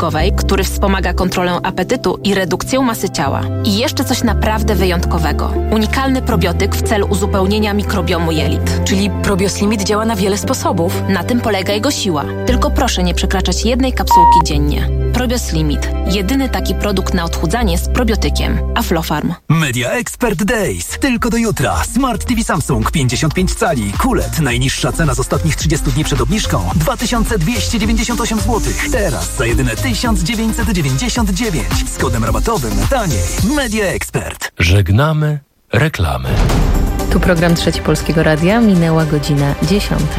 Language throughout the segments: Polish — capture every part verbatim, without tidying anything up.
probiotykowej, który wspomaga kontrolę apetytu i redukcję masy ciała. I jeszcze coś naprawdę wyjątkowego. Unikalny probiotyk w celu uzupełnienia mikrobiomu jelit. Czyli Probioslimit działa na wiele sposobów. Na tym polega jego siła. Tylko proszę nie przekraczać jednej kapsułki dziennie. Probioslimit. Jedyny taki produkt na odchudzanie z probiotykiem. Aflofarm. Media Expert Days. Tylko do jutra. Smart T V Samsung pięćdziesiąt pięć cali. Q L E D. Najniższa cena z ostatnich trzydziestu dni przed obniżką. dwa tysiące dwieście dziewięćdziesiąt osiem złotych. Teraz za jedyne tysiąc dziewięćset dziewięćdziesiąt dziewięć. Z kodem rabatowym taniej. Media Expert. Żegnamy reklamy. Tu program Trzeci Polskiego Radia. Minęła godzina dziesiąta.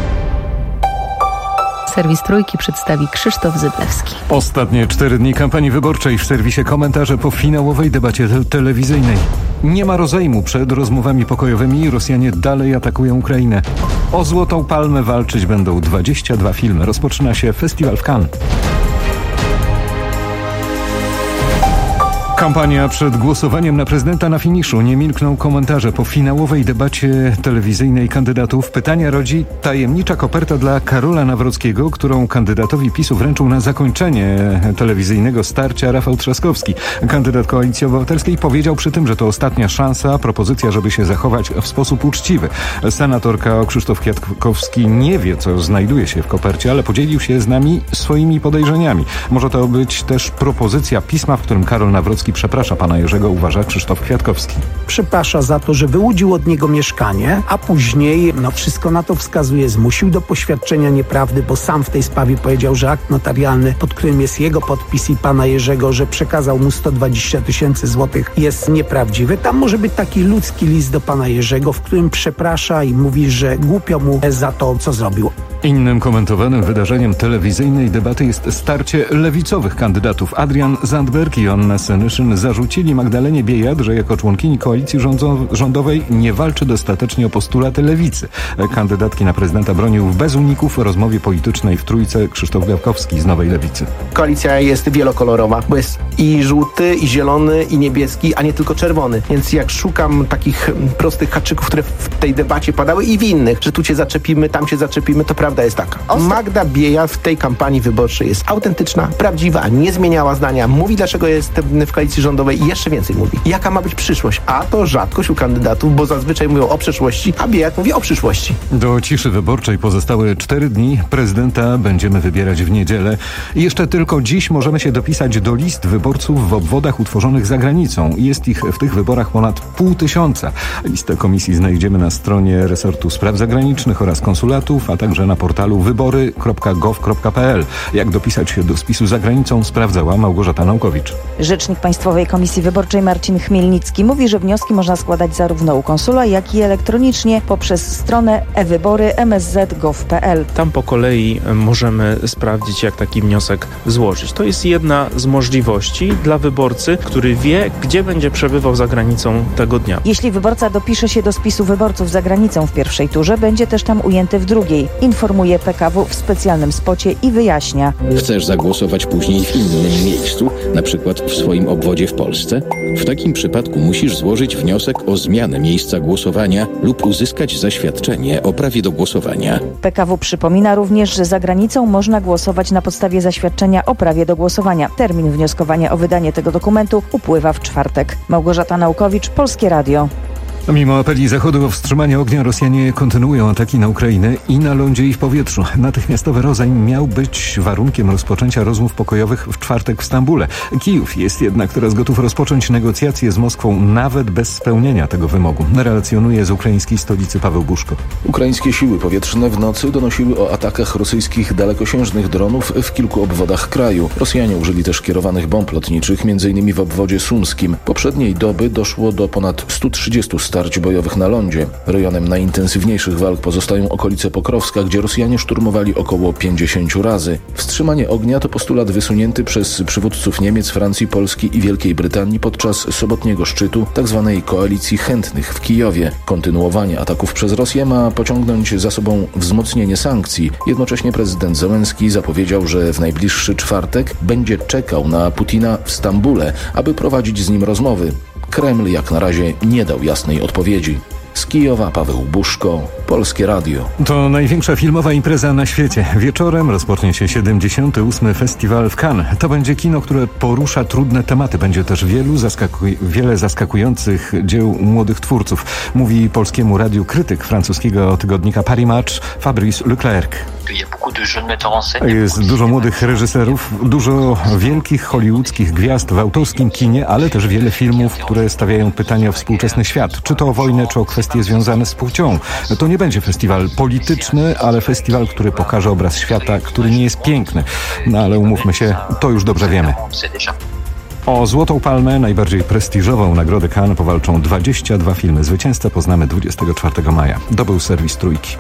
Serwis Trójki przedstawi Krzysztof Zyblewski. Ostatnie cztery dni kampanii wyborczej w serwisie Komentarze po finałowej debacie te- telewizyjnej. Nie ma rozejmu przed rozmowami pokojowymi. Rosjanie dalej atakują Ukrainę. O Złotą Palmę walczyć będą dwadzieścia dwa filmy. Rozpoczyna się festiwal w Cannes. Kampania przed głosowaniem na prezydenta na finiszu. Nie milkną komentarze po finałowej debacie telewizyjnej kandydatów. Pytania rodzi tajemnicza koperta dla Karola Nawrockiego, którą kandydatowi PiSu wręczył na zakończenie telewizyjnego starcia Rafał Trzaskowski. Kandydat Koalicji Obywatelskiej powiedział przy tym, że to ostatnia szansa, propozycja, żeby się zachować w sposób uczciwy. Senator Krzysztof Kwiatkowski nie wie, co znajduje się w kopercie, ale podzielił się z nami swoimi podejrzeniami. Może to być też propozycja pisma, w którym Karol Nawrocki przeprasza pana Jerzego, uważa Krzysztof Kwiatkowski. Przeprasza za to, że wyłudził od niego mieszkanie, a później, no wszystko na to wskazuje, zmusił do poświadczenia nieprawdy, bo sam w tej sprawie powiedział, że akt notarialny, pod którym jest jego podpis i pana Jerzego, że przekazał mu sto dwadzieścia tysięcy złotych, jest nieprawdziwy. Tam może być taki ludzki list do pana Jerzego, w którym przeprasza i mówi, że głupio mu za to, co zrobił. Innym komentowanym wydarzeniem telewizyjnej debaty jest starcie lewicowych kandydatów. Adrian Zandberg i Anna Senyszyn zarzucili Magdalenie Biejat, że jako członkini koalicji rządowej nie walczy dostatecznie o postulaty lewicy. Kandydatki na prezydenta bronił w bez uników o rozmowie politycznej w Trójce Krzysztof Gawkowski z Nowej Lewicy. Koalicja jest wielokolorowa, bo jest i żółty, i zielony, i niebieski, a nie tylko czerwony. Więc jak szukam takich prostych haczyków, które w tej debacie padały i w innych, że tu cię zaczepimy, tam cię zaczepimy, to prawda jest taka. Magda Biejat w tej kampanii wyborczej jest autentyczna, prawdziwa, nie zmieniała zdania, mówi dlaczego jest w koalicji rządowej i jeszcze więcej mówi. Jaka ma być przyszłość? A to rzadkość u kandydatów, bo zazwyczaj mówią o przeszłości, a Biejat mówi o przyszłości. Do ciszy wyborczej pozostały cztery dni. Prezydenta będziemy wybierać w niedzielę. I jeszcze tylko dziś możemy się dopisać do list wyborców w obwodach utworzonych za granicą. Jest ich w tych wyborach ponad pół tysiąca. Listę komisji znajdziemy na stronie resortu spraw zagranicznych oraz konsulatów, a także na portalu wybory kropka gov kropka p l. Jak dopisać się do spisu za granicą, sprawdzała Małgorzata Naukowicz. Rzecznik Państwowej Komisji Wyborczej Marcin Chmielnicki mówi, że wnioski można składać zarówno u konsula, jak i elektronicznie poprzez stronę e-wybory kropka m s z kropka gov kropka p l. Tam po kolei możemy sprawdzić, jak taki wniosek złożyć. To jest jedna z możliwości dla wyborcy, który wie, gdzie będzie przebywał za granicą tego dnia. Jeśli wyborca dopisze się do spisu wyborców za granicą w pierwszej turze, będzie też tam ujęty w drugiej. Informuje P K W w specjalnym spocie i wyjaśnia. Chcesz zagłosować później w innym miejscu, na przykład w swoim obwodzie w Polsce? W takim przypadku musisz złożyć wniosek o zmianę miejsca głosowania lub uzyskać zaświadczenie o prawie do głosowania. P K W przypomina również, że za granicą można głosować na podstawie zaświadczenia o prawie do głosowania. Termin wnioskowania o wydanie tego dokumentu upływa w czwartek. Małgorzata Naukowicz, Polskie Radio. Mimo apeli Zachodu o wstrzymanie ognia, Rosjanie kontynuują ataki na Ukrainę i na lądzie, i w powietrzu. Natychmiastowy rozejm miał być warunkiem rozpoczęcia rozmów pokojowych w czwartek w Stambule. Kijów jest jednak teraz gotów rozpocząć negocjacje z Moskwą nawet bez spełnienia tego wymogu. Relacjonuje z ukraińskiej stolicy Paweł Buszko. Ukraińskie siły powietrzne w nocy donosiły o atakach rosyjskich dalekosiężnych dronów w kilku obwodach kraju. Rosjanie użyli też kierowanych bomb lotniczych, m.in. w obwodzie sumskim. Poprzedniej doby doszło do ponad stu trzydziestu starć bojowych na lądzie. Rejonem najintensywniejszych walk pozostają okolice Pokrowska, gdzie Rosjanie szturmowali około pięćdziesięciu razy. Wstrzymanie ognia to postulat wysunięty przez przywódców Niemiec, Francji, Polski i Wielkiej Brytanii podczas sobotniego szczytu tzw. koalicji chętnych w Kijowie. Kontynuowanie ataków przez Rosję ma pociągnąć za sobą wzmocnienie sankcji. Jednocześnie prezydent Zełenski zapowiedział, że w najbliższy czwartek będzie czekał na Putina w Stambule, aby prowadzić z nim rozmowy. Kreml jak na razie nie dał jasnej odpowiedzi. Z Kijowa Paweł Buszko, Polskie Radio. To największa filmowa impreza na świecie. Wieczorem rozpocznie się siedemdziesiąty ósmy Festiwal w Cannes. To będzie kino, które porusza trudne tematy. Będzie też wielu zaskakuj- wiele zaskakujących dzieł młodych twórców. Mówi Polskiemu Radiu krytyk francuskiego tygodnika Paris Match Fabrice Leclerc. Jest dużo młodych reżyserów, dużo wielkich hollywoodzkich gwiazd w autorskim kinie, ale też wiele filmów, które stawiają pytania o współczesny świat. Czy to o wojnę, czy o kwestie związane z płcią. To nie będzie festiwal polityczny, ale festiwal, który pokaże obraz świata, który nie jest piękny. No ale umówmy się, to już dobrze wiemy. O Złotą Palmę, najbardziej prestiżową nagrodę Cannes, powalczą dwadzieścia dwa filmy. Zwycięzcę poznamy dwudziestego czwartego maja. To był serwis Trójki.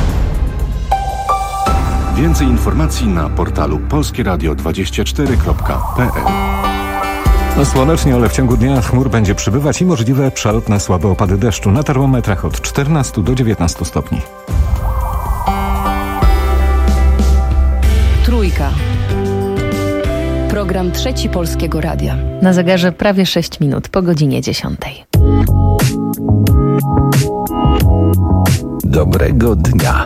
Więcej informacji na portalu polskieradio dwadzieścia cztery kropka p l. No słonecznie, ale w ciągu dnia chmur będzie przybywać i możliwe przelotne słabe opady deszczu. Na termometrach od czternastu do dziewiętnastu stopni. Trójka. Program Trzeci Polskiego Radia. Na zegarze prawie sześć minut po godzinie dziesiątej. Dobrego dnia.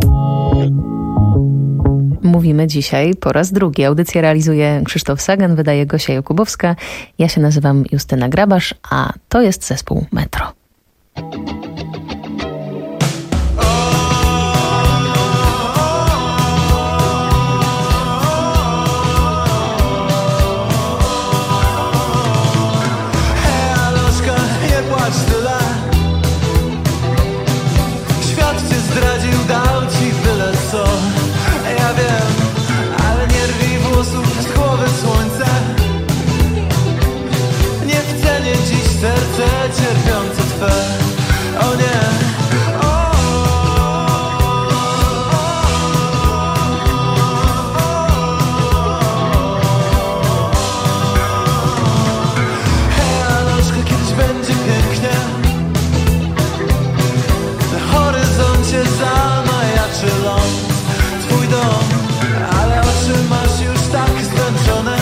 Mówimy dzisiaj po raz drugi. Audycję realizuje Krzysztof Sagan, wydaje Gosia Jakubowska. Ja się nazywam Justyna Grabasz, a to jest zespół Metro. Cierpiące twe, o nie. Hej, Anuszka, kiedyś będzie pięknie. Na horyzoncie zamajaczy ląd, twój dom, ale oczy masz już tak zmęczone.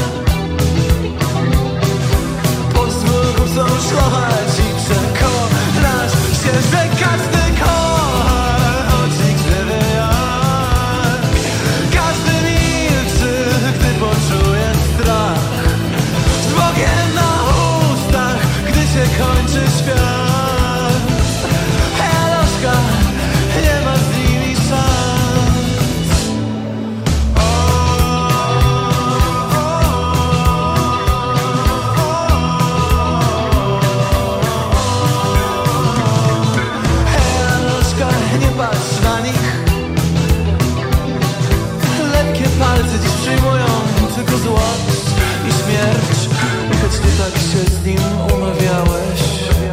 Pozwól górcom szlochać i przekonasz się, że każdy kocha, choć nikt nie wie jak. Każdy milczy, gdy poczuje strach, z Bogiem na ustach, gdy się kończy świat. Hej, Aloszka, nie ma z nimi szans. Hej, Aloszka, nie patrz na nich. Lekkie palce dziś przyjmują tylko złość i śmierć, choć ty tak się z nim umawiałeś.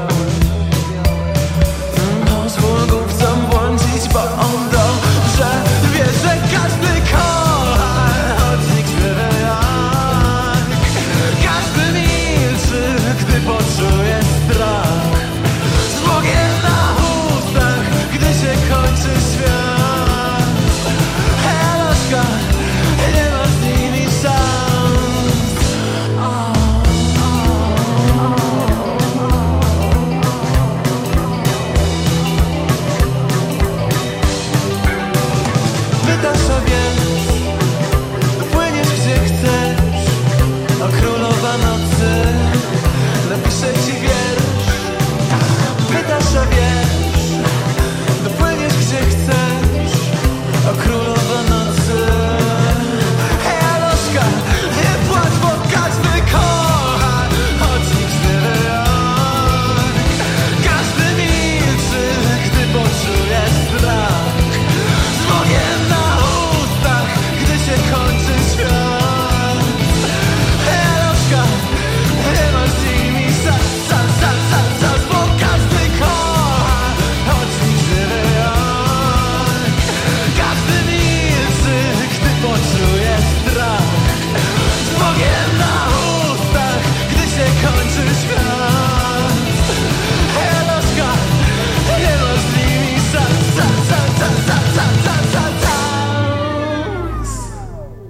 Pozwól głupcom błądzić, bo on dobrze wie, że każdy kocha, choć nikt nie wie jak. Każdy milczy, gdy poczuje strach, z Bogiem na ustach, gdy się kończy świat. Hej, Aloszka, nie ma z nimi szans. Oh, oh, oh.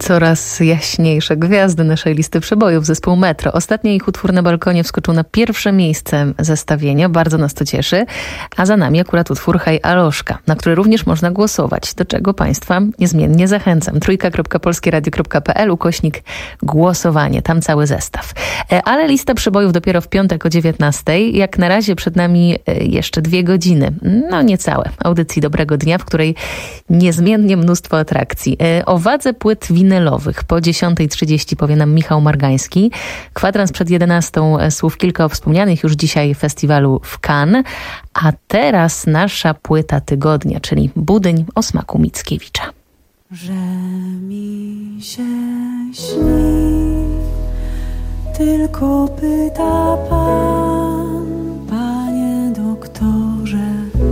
Coraz jaśniejsze gwiazdy naszej listy przebojów, zespół Metro. Ostatnio ich utwór Na balkonie wskoczył na pierwsze miejsce zestawienia. Bardzo nas to cieszy. A za nami akurat utwór Hej Aloszka, na który również można głosować, do czego Państwa niezmiennie zachęcam. trójka kropka polskieradio kropka pe el ukośnik głosowanie. Tam cały zestaw. Ale lista przebojów dopiero w piątek o dziewiętnastej. Jak na razie przed nami jeszcze dwie godziny. No niecałe. Audycji Dobrego Dnia, w której niezmiennie mnóstwo atrakcji. O wadze płyt winylowych po dziesiątej trzydzieści powie nam Michał Margański. Kwadrans przed jedenastą, słów kilka o wspomnianych już dzisiaj festiwalu w Cannes. A teraz nasza płyta tygodnia, czyli Budyń o smaku Mickiewicza. Że mi się śni, tylko pyta pan, panie doktorze.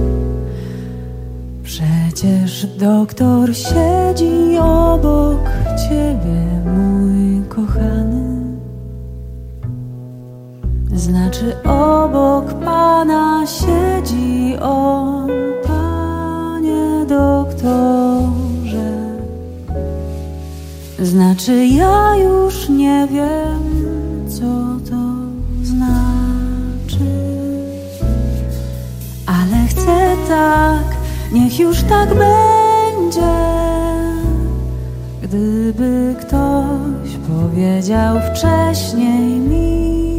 Przecież doktor siedzi obok ciebie, mój kochany. Znaczy obok pana siedzi on, panie doktorze. Znaczy ja już nie wiem, co to znaczy. Ale chcę tak, niech już tak będzie. Gdyby ktoś powiedział wcześniej mi,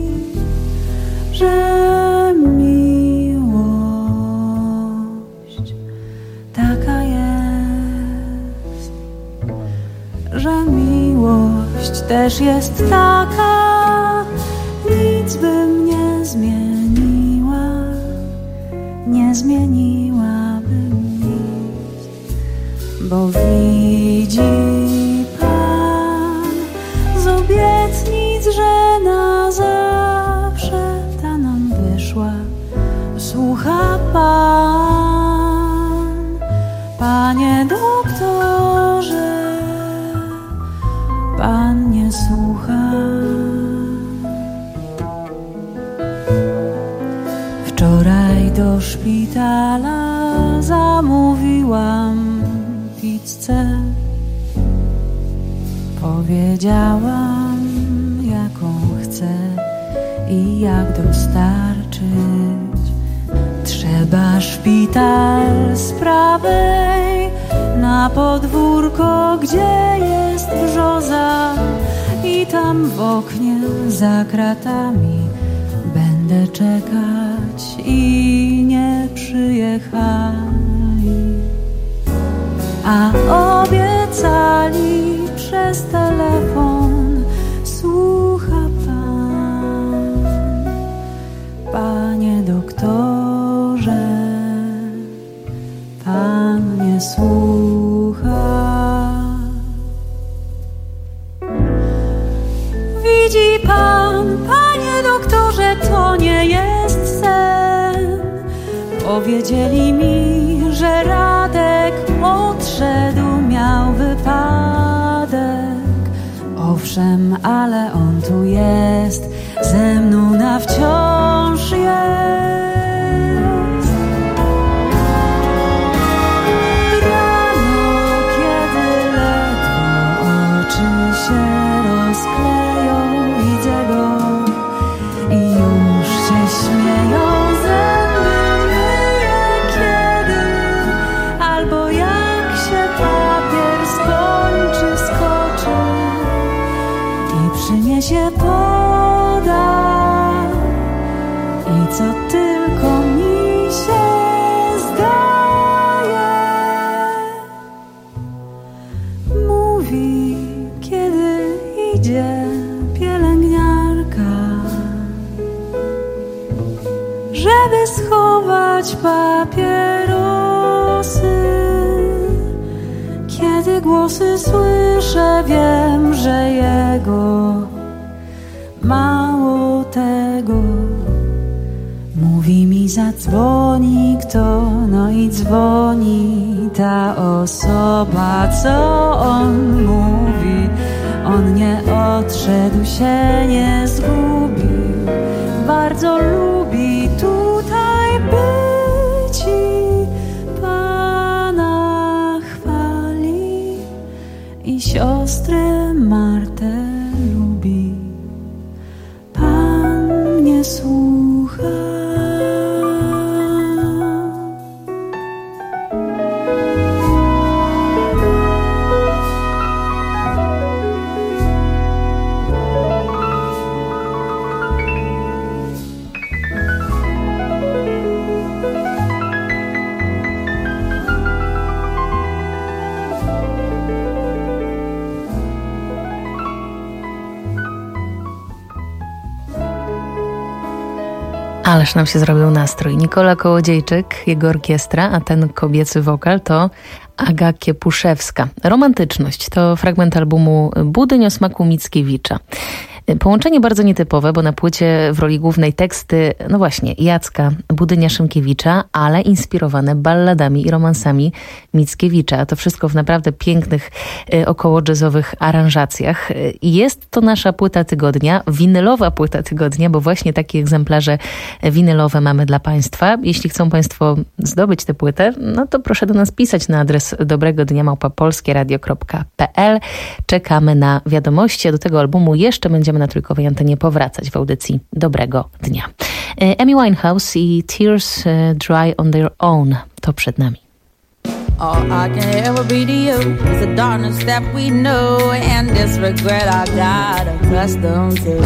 że miłość taka jest, że miłość też jest taka, nic bym nie zmieniła, nie zmieniłabym nic, bo widzi pan z obietnic, że na zawsze ta nam wyszła. Słucha pan, panie doktorze, pan nie słucha. Wczoraj do szpitala zamówiłam pizzę. Powiedziałam, jaką chcę i jak dostarczyć. Trzeba szpital z prawej na podwórko, gdzie jest brzoza, i tam w oknie za kratami będę czekać i nie przyjechali. A obiecali przez telefon, słucha pan, panie doktorze, pan nie słucha. Widzi pan, panie doktorze, to nie jest sen. Powiedzieli mi, że Radek odszedł, miał wypadek. Owszem, ale on tu jest, ze mną na wciąż jest. Rano, kiedy ledwo oczy się rozkleją, widzę go i już się śmieją. Zęby myję kiedy, albo jak się papier skończy, skoczy i przyniesie poda. I co tylko mi się zdaje, mówi, kiedy idzie pielęgniarka, żeby schować papierosy. Kiedy głosy słyszę, wiem, że jego. Mało tego, mówi mi, zadzwoni kto, no i dzwoni ta osoba, co on mówi. On nie odszedł, się nie zgubił, bardzo lubi tutaj być i pana chwali i i siostrę Martę lubi. Pan mnie słucha. Ależ nam się zrobił nastrój. Nikola Kołodziejczyk, jego orkiestra, a ten kobiecy wokal to Aga Kiepuszewska. Romantyczność to fragment albumu Budyń o smaku Mickiewicza. Połączenie bardzo nietypowe, bo na płycie w roli głównej teksty, no właśnie, Jacka Budynia-Szymkiewicza, ale inspirowane balladami i romansami Mickiewicza. A to wszystko w naprawdę pięknych, około jazzowych aranżacjach. I jest to nasza płyta tygodnia, winylowa płyta tygodnia, bo właśnie takie egzemplarze winylowe mamy dla Państwa. Jeśli chcą Państwo zdobyć tę płytę, no to proszę do nas pisać na adres dobrego dnia małpa polskieradio kropka p l. Czekamy na wiadomości, a do tego albumu jeszcze będziemy na trójkowej antenie powracać w audycji Dobrego Dnia. Amy Winehouse i Tears Dry on Their Own to przed nami. All I can ever be to you is the darkness that we know and this regret I got accustomed to.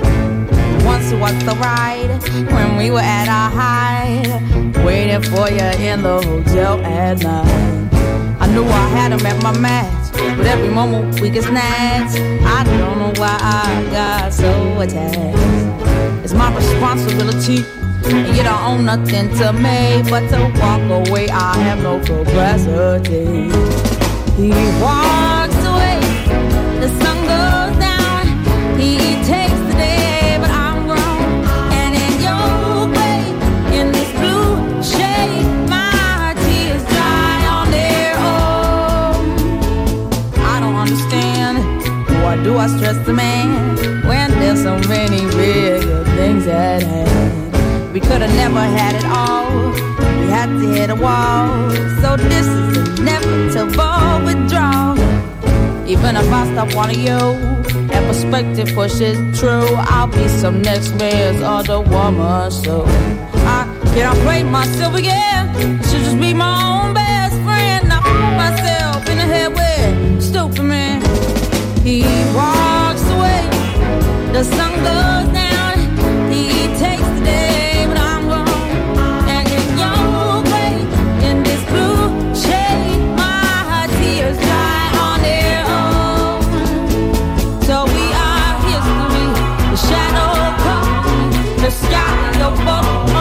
Once was the ride when we were at our height, waiting for you in the hotel at night. I knew I had him at my match, but every moment we get snatched. I don't know why I got so attached. It's my responsibility, and you don't own nothing to me but to walk away. I have no capacity. He walks away, the sun goes down. He takes the day, but I'm grown. And in your way, in this blue shade, my tears dry on their own. I don't understand, why do I stress the man when there's so many bigger things at hand? We could have never had it all, we had to hit a wall. So this is inevitable withdrawal. Even if I stop wanting you, that perspective pushes true. I'll be some next man's other woman, so I can't play myself again. I should just be my own best friend. I put myself in the head with stupid man. He walks away, the sun goes down. He takes the day, but I'm gone. And in your way, in this blue shade, my tears dry on their own. So we are history, the shadow comes, the sky, the boat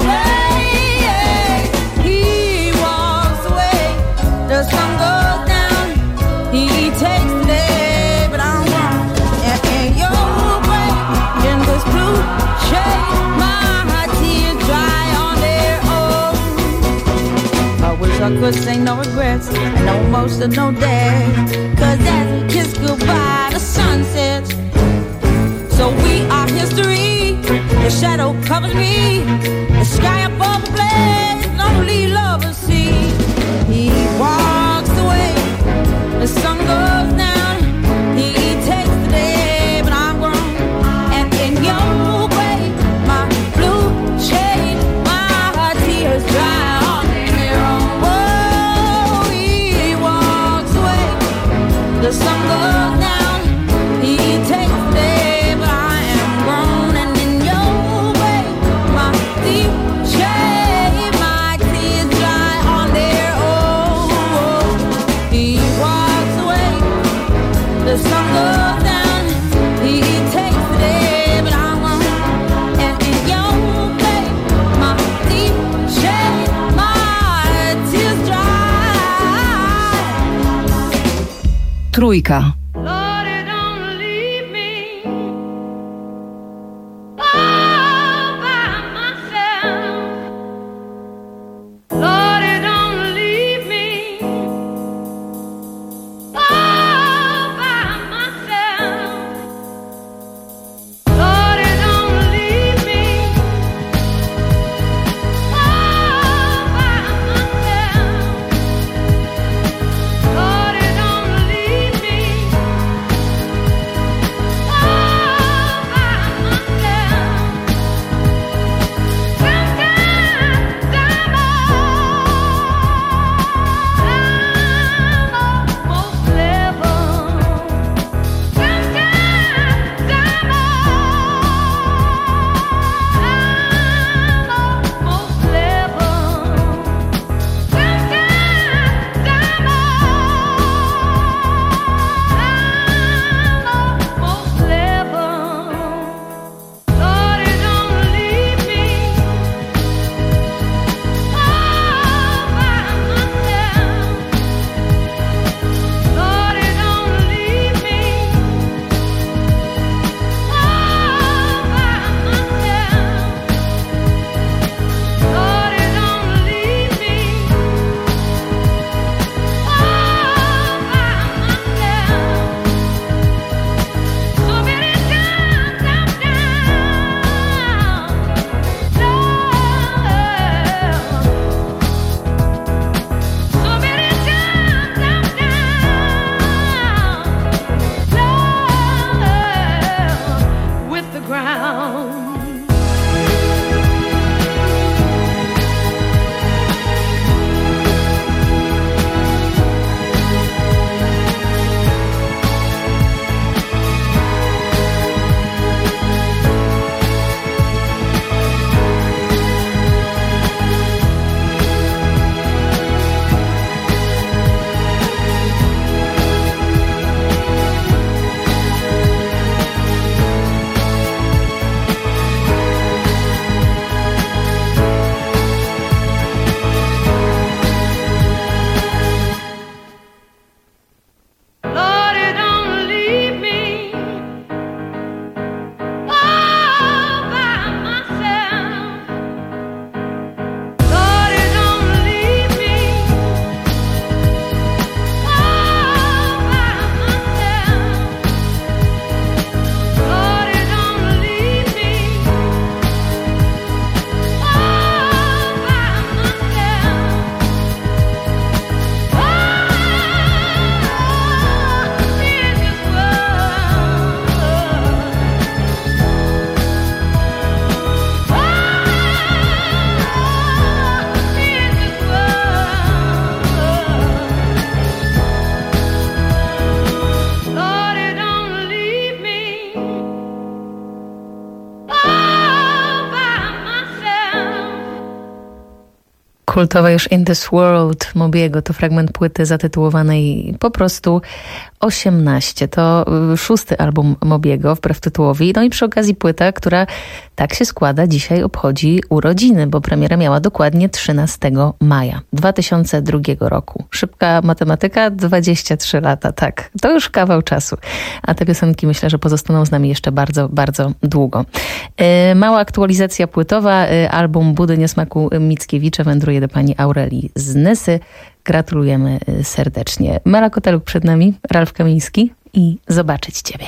away. He walks away, the sun goes down. He takes the day, but I'm gone. And in your way, in this blue shade, my tears dry on their own. I wish I could say no regrets, and no emotion, no day. Cause as we kiss goodbye, the sun sets. So we are history, the shadow covers me. The sky above the blaze, only lovers see. He walks away, the sun goes down. He takes the day, but I'm grown. And in your way, my blue shade, my tears dry on their own. Whoa, he walks away, the sun goes down. He takes the day, but I am grown. And in your way, my deep shade, my tears dry on their own. He walks away, the sun goes down. He takes the day, but I'm gone. And in your way, my deep shade, my tears dry. Trójka. Lord, don't leave me all by myself. Lord, don't leave me all by myself. Lord, don't leave me all by myself. Lord, don't leave me. Kultowe już In This World Mobiego to fragment płyty zatytułowanej po prostu osiemnaście. To szósty album Mobiego, wbrew tytułowi. No i przy okazji płyta, która tak się składa, dzisiaj obchodzi urodziny, bo premiera miała dokładnie trzynastego maja dwa tysiące drugiego roku. Szybka matematyka, dwadzieścia trzy lata, tak. To już kawał czasu. A te piosenki myślę, że pozostaną z nami jeszcze bardzo, bardzo długo. Yy, mała aktualizacja płytowa. Yy, album Budy Niesmaku Mickiewicza wędruje do pani Aurelii z Nysy. Gratulujemy serdecznie. Mela Koteluk przed nami, Ralf Kamiński i Zobaczyć Ciebie.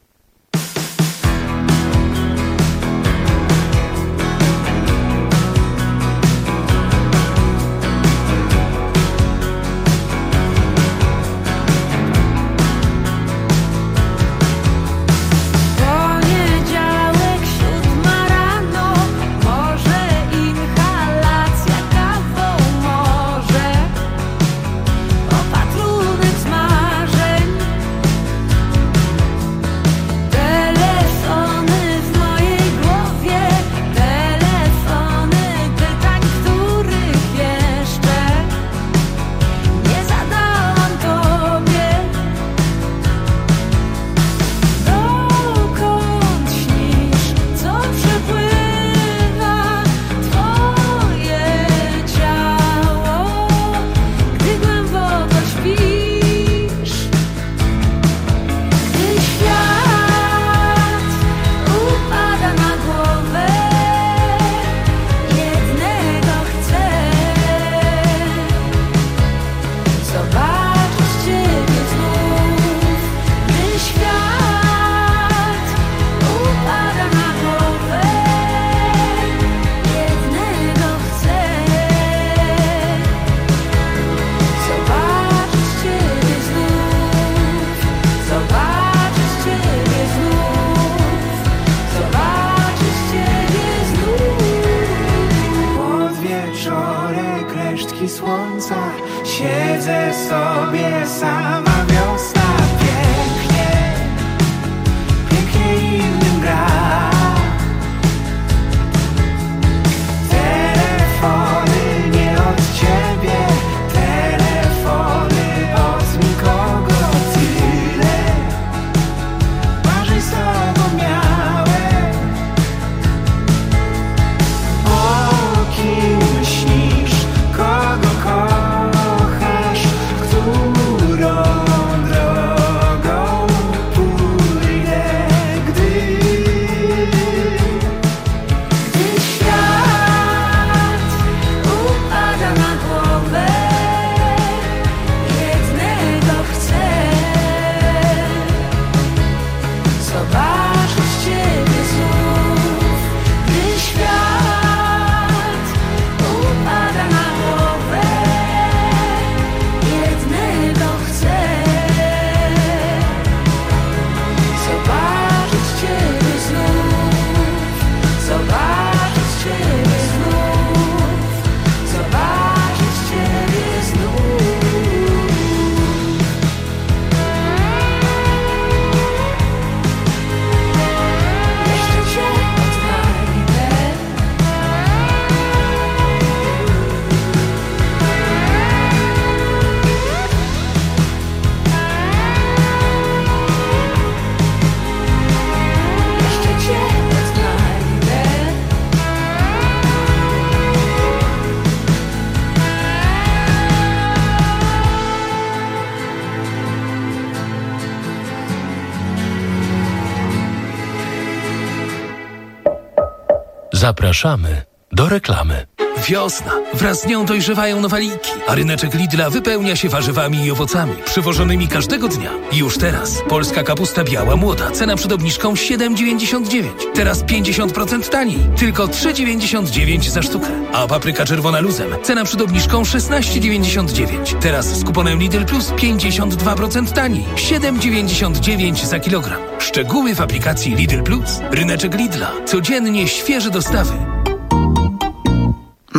Zapraszamy do reklamy. Wiosna. Wraz z nią dojrzewają nowaliki, a ryneczek Lidla wypełnia się warzywami i owocami, przywożonymi każdego dnia. Już teraz polska kapusta biała młoda, cena przed obniżką siedem dziewięćdziesiąt dziewięć. Teraz pięćdziesiąt procent taniej, tylko trzy dziewięćdziesiąt dziewięć za sztukę. A papryka czerwona luzem, cena przed obniżką szesnaście dziewięćdziesiąt dziewięć. Teraz z kuponem Lidl Plus pięćdziesiąt dwa procent taniej, siedem dziewięćdziesiąt dziewięć za kilogram. Szczegóły w aplikacji Lidl Plus. Ryneczek Lidla. Codziennie świeże dostawy.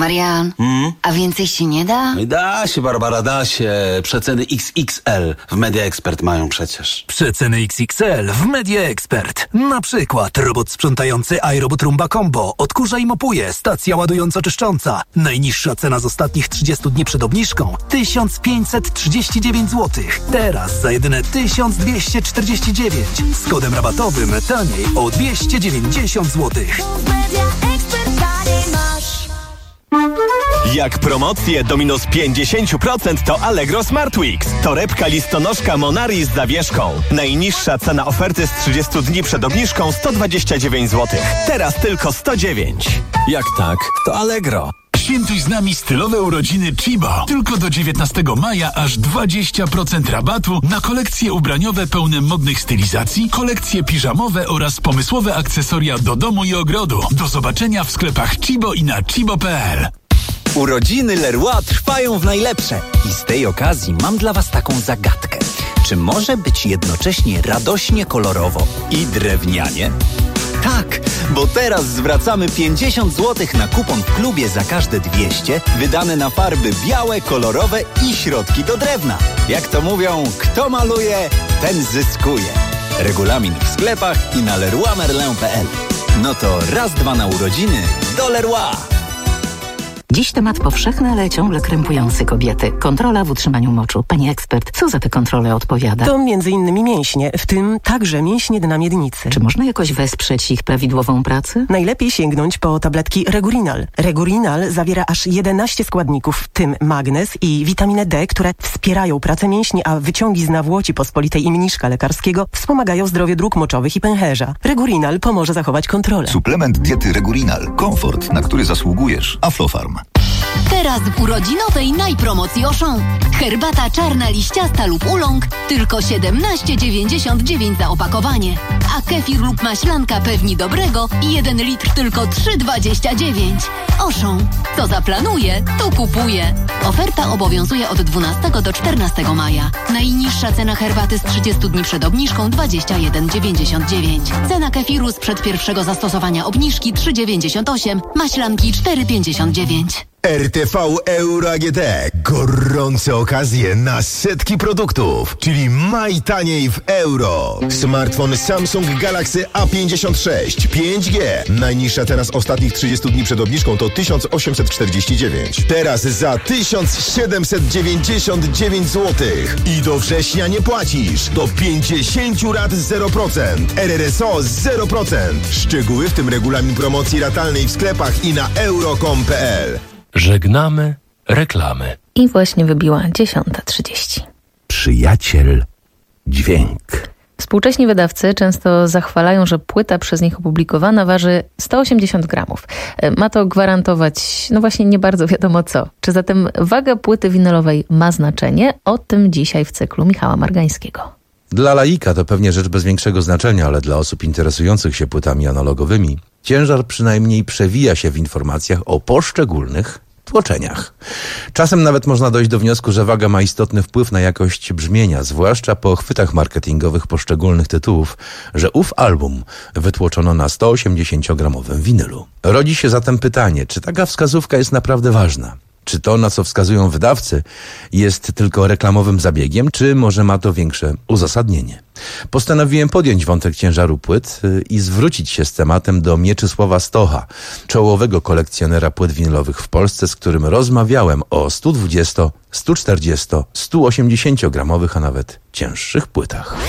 Marian, Hmm? a więcej się nie da? Da się, Barbara, da się. Przeceny X X L w Media Expert mają przecież. Przeceny X X L w Media Expert. Na przykład robot sprzątający iRobot Roomba Combo. Odkurza i mopuje. Stacja ładująco-czyszcząca. Najniższa cena z ostatnich trzydziestu dni przed obniżką tysiąc pięćset trzydzieści dziewięć złotych. Teraz za jedyne tysiąc dwieście czterdzieści dziewięć. Z kodem rabatowym taniej o dwieście dziewięćdziesiąt złotych. Jak promocje do minus pięćdziesiąt procent to Allegro Smart Weeks. Torebka listonoszka Monari z zawieszką. Najniższa cena oferty z trzydziestu dni przed obniżką sto dwadzieścia dziewięć złotych. Teraz tylko sto dziewięć. Jak tak, to Allegro. Świętuj z nami stylowe urodziny Chibo. Tylko do dziewiętnastego maja aż dwadzieścia procent rabatu na kolekcje ubraniowe pełne modnych stylizacji, kolekcje piżamowe oraz pomysłowe akcesoria do domu i ogrodu. Do zobaczenia w sklepach Chibo i na chibo kropka p l. Urodziny Leroy trwają w najlepsze i z tej okazji mam dla Was taką zagadkę. Czy może być jednocześnie radośnie kolorowo i drewnianie? Tak, bo teraz zwracamy pięćdziesiąt złotych na kupon w klubie za każde dwieście wydane na farby białe, kolorowe i środki do drewna. Jak to mówią, kto maluje, ten zyskuje. Regulamin w sklepach i na leroy merlin kropka p l. No to raz, dwa na urodziny do Leroy. Dziś temat powszechny, ale ciągle krępujący kobiety. Kontrola w utrzymaniu moczu. Pani ekspert, co za te kontrole odpowiada? To między innymi mięśnie, w tym także mięśnie dna miednicy. Czy można jakoś wesprzeć ich prawidłową pracę? Najlepiej sięgnąć po tabletki Regurinal. Regurinal zawiera aż jedenaście składników, w tym magnez i witaminę D, które wspierają pracę mięśni, a wyciągi z nawłoci pospolitej i mniszka lekarskiego wspomagają zdrowie dróg moczowych i pęcherza. Regurinal pomoże zachować kontrolę. Suplement diety Regurinal. Komfort, na który zasługujesz. Aflofarm. Teraz w urodzinowej najpromocji Auchan. Herbata czarna liściasta lub oolong tylko siedemnaście dziewięćdziesiąt dziewięć za opakowanie. A kefir lub maślanka pewni dobrego jeden litr tylko trzy dwadzieścia dziewięć. Auchan. Co zaplanuje, to kupuje. Oferta obowiązuje od dwunastego do czternastego maja. Najniższa cena herbaty z trzydziestu dni przed obniżką dwadzieścia jeden dziewięćdziesiąt dziewięć. Cena kefiru sprzed pierwszego zastosowania obniżki trzy dziewięćdziesiąt osiem. Maślanki cztery pięćdziesiąt dziewięć. R T V Euro A G D. Gorące okazje na setki produktów, czyli maj taniej w euro. Smartfon Samsung Galaxy A pięćdziesiąt sześć pięć G. Najniższa cena z ostatnich trzydziestu dni przed obniżką to tysiąc osiemset czterdzieści dziewięć. Teraz za tysiąc siedemset dziewięćdziesiąt dziewięć złotych. I do września nie płacisz. Do pięćdziesiąt rat zero procent. R R S O zero procent. Szczegóły, w tym regulamin promocji ratalnej w sklepach i na euro kropka com kropka p l. Żegnamy reklamy. I właśnie wybiła dziesiąta trzydzieści. Przyjaciel dźwięk. Współcześni wydawcy często zachwalają, że płyta przez nich opublikowana waży sto osiemdziesiąt gramów. Ma to gwarantować, no właśnie nie bardzo wiadomo co. Czy zatem waga płyty winylowej ma znaczenie? O tym dzisiaj w cyklu Michała Margańskiego. Dla laika to pewnie rzecz bez większego znaczenia, ale dla osób interesujących się płytami analogowymi ciężar przynajmniej przewija się w informacjach o poszczególnych tłoczeniach. Czasem nawet można dojść do wniosku, że waga ma istotny wpływ na jakość brzmienia, zwłaszcza po chwytach marketingowych poszczególnych tytułów, że ów album wytłoczono na sto osiemdziesięciogramowym winylu. Rodzi się zatem pytanie, czy taka wskazówka jest naprawdę ważna? Czy to, na co wskazują wydawcy, jest tylko reklamowym zabiegiem, czy może ma to większe uzasadnienie? Postanowiłem podjąć wątek ciężaru płyt i zwrócić się z tematem do Mieczysława Stocha, czołowego kolekcjonera płyt winylowych w Polsce, z którym rozmawiałem o stu dwudziesto, stu czterdziesto, stu osiemdziesięciogramowych, a nawet cięższych płytach.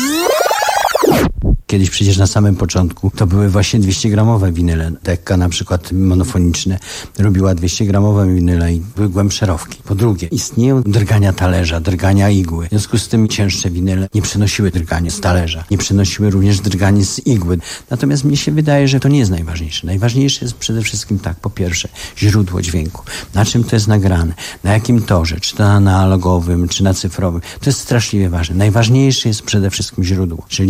Kiedyś przecież na samym początku to były właśnie dwieście gramowe winyle. Dekka na przykład monofoniczne robiła dwieście gramowe winyle i były głębsze rowki. Po drugie, istnieją drgania talerza, drgania igły. W związku z tym cięższe winyle nie przenosiły drgania z talerza. Nie przenosiły również drgania z igły. Natomiast mnie się wydaje, że to nie jest najważniejsze. Najważniejsze jest przede wszystkim tak, po pierwsze, źródło dźwięku. Na czym to jest nagrane? Na jakim torze? Czy to na analogowym, czy na cyfrowym? To jest straszliwie ważne. Najważniejsze jest przede wszystkim źródło. Czyli jeżeli to jest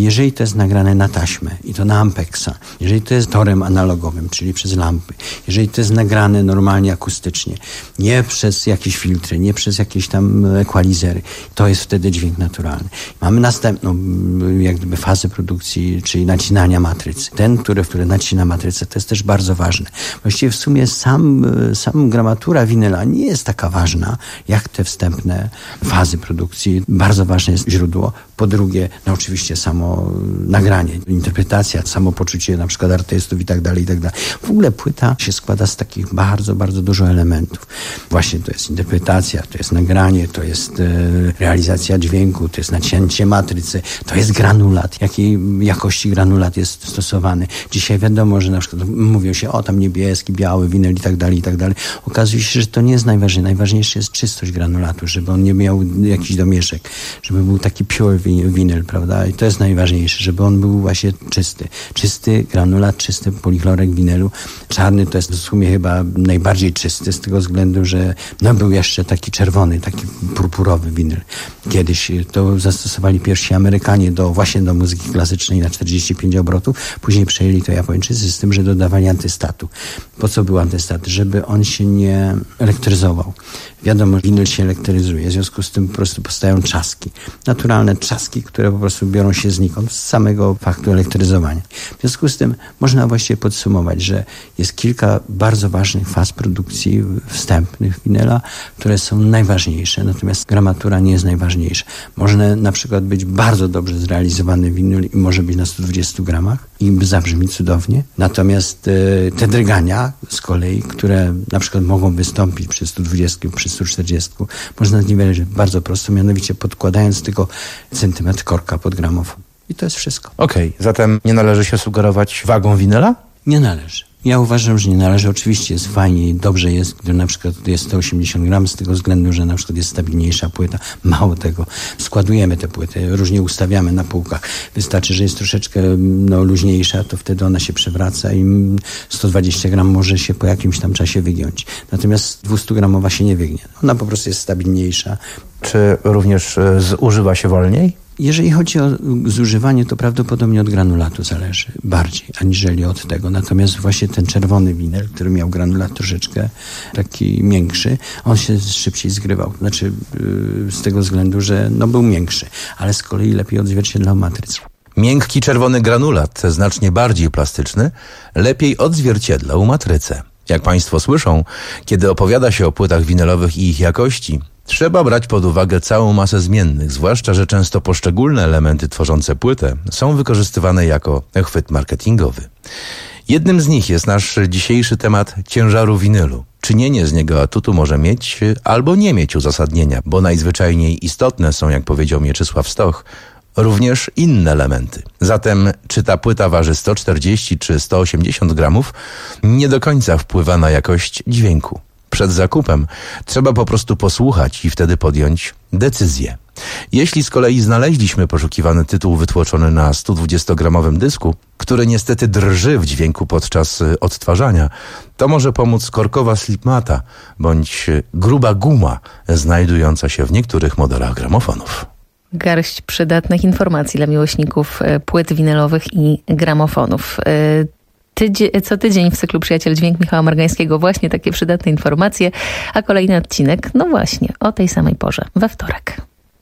jest nagrane na taśmę i to na Ampexa, jeżeli to jest torem analogowym, czyli przez lampy, jeżeli to jest nagrane normalnie akustycznie, nie przez jakieś filtry, nie przez jakieś tam equalizery, to jest wtedy dźwięk naturalny. Mamy następną jak gdyby fazę produkcji, czyli nacinania matrycy. Ten, który, który nacina matrycę, to jest też bardzo ważne. Właściwie w sumie sam, sam gramatura winyla nie jest taka ważna, jak te wstępne fazy produkcji. Bardzo ważne jest źródło. Po drugie, no oczywiście samo nagranie, interpretacja, samopoczucie na przykład artystów i tak dalej, i tak dalej. W ogóle płyta się składa z takich bardzo, bardzo dużo elementów. Właśnie to jest interpretacja, to jest nagranie, to jest e, realizacja dźwięku, to jest nacięcie matrycy, to jest granulat, jakiej jakości granulat jest stosowany. Dzisiaj wiadomo, że na przykład mówią się, o tam niebieski, biały, winyl i tak dalej, i tak dalej. Okazuje się, że to nie jest najważniejsze. Najważniejsze jest czystość granulatu, żeby on nie miał jakichś domieszek, żeby był taki pure winyl, prawda? I to jest najważniejsze, żeby on był właśnie czysty. Czysty granulat, czysty polichlorek winylu. Czarny to jest w sumie chyba najbardziej czysty z tego względu, że no był jeszcze taki czerwony, taki purpurowy winyl. Kiedyś to zastosowali pierwsi Amerykanie do właśnie do muzyki klasycznej na czterdzieści pięć obrotów. Później przejęli to Japończycy z tym, że dodawali antystatu. Po co był antystat? Żeby on się nie elektryzował. Wiadomo, winyl się elektryzuje, w związku z tym po prostu powstają trzaski. Naturalne trzaski, które po prostu biorą się znikąd, z samego faktu elektryzowania. W związku z tym można właściwie podsumować, że jest kilka bardzo ważnych faz produkcji wstępnych winyla, które są najważniejsze, natomiast gramatura nie jest najważniejsza. Można na przykład być bardzo dobrze zrealizowany winyl i może być na stu dwudziestu gramach i zabrzmi cudownie, natomiast y, te drgania z kolei, które na przykład mogą wystąpić przy stu dwudziestu, przy stu czterdziestu, można zniwelować bardzo prosto, mianowicie podkładając tylko centymetr korka pod gramofon. I to jest wszystko. Okej, okay, zatem nie należy się sugerować wagą winyla? Nie należy. Ja uważam, że nie należy. Oczywiście jest fajnie i dobrze jest, gdy na przykład jest sto osiemdziesiąt gram z tego względu, że na przykład jest stabilniejsza płyta. Mało tego. Składujemy te płyty, różnie ustawiamy na półkach. Wystarczy, że jest troszeczkę no, luźniejsza, to wtedy ona się przewraca i sto dwadzieścia gram może się po jakimś tam czasie wygiąć. Natomiast dwustugramowa się nie wygnie. Ona po prostu jest stabilniejsza. Czy również zużywa się wolniej? Jeżeli chodzi o zużywanie, to prawdopodobnie od granulatu zależy bardziej, aniżeli od tego. Natomiast właśnie ten czerwony winyl, który miał granulat troszeczkę taki miększy, on się szybciej zgrywał. Znaczy yy, z tego względu, że no, był miększy, ale z kolei lepiej odzwierciedlał matrycę. Miękki czerwony granulat, znacznie bardziej plastyczny, lepiej odzwierciedlał matrycę. Jak Państwo słyszą, kiedy opowiada się o płytach winylowych i ich jakości, trzeba brać pod uwagę całą masę zmiennych, zwłaszcza, że często poszczególne elementy tworzące płytę są wykorzystywane jako chwyt marketingowy. Jednym z nich jest nasz dzisiejszy temat ciężaru winylu. Czynienie z niego atutu może mieć albo nie mieć uzasadnienia, bo najzwyczajniej istotne są, jak powiedział Mieczysław Stoch, również inne elementy. Zatem, czy ta płyta waży sto czterdzieści czy sto osiemdziesiąt gramów, nie do końca wpływa na jakość dźwięku. Przed zakupem trzeba po prostu posłuchać i wtedy podjąć decyzję. Jeśli z kolei znaleźliśmy poszukiwany tytuł wytłoczony na stu dwudziestogramowym dysku, który niestety drży w dźwięku podczas odtwarzania, to może pomóc korkowa slipmata bądź gruba guma znajdująca się w niektórych modelach gramofonów. Garść przydatnych informacji dla miłośników płyt winylowych i gramofonów. Tydzień, co tydzień w cyklu Przyjaciel Dźwięk Michała Margańskiego właśnie takie przydatne informacje, a kolejny odcinek, no właśnie, o tej samej porze, we wtorek.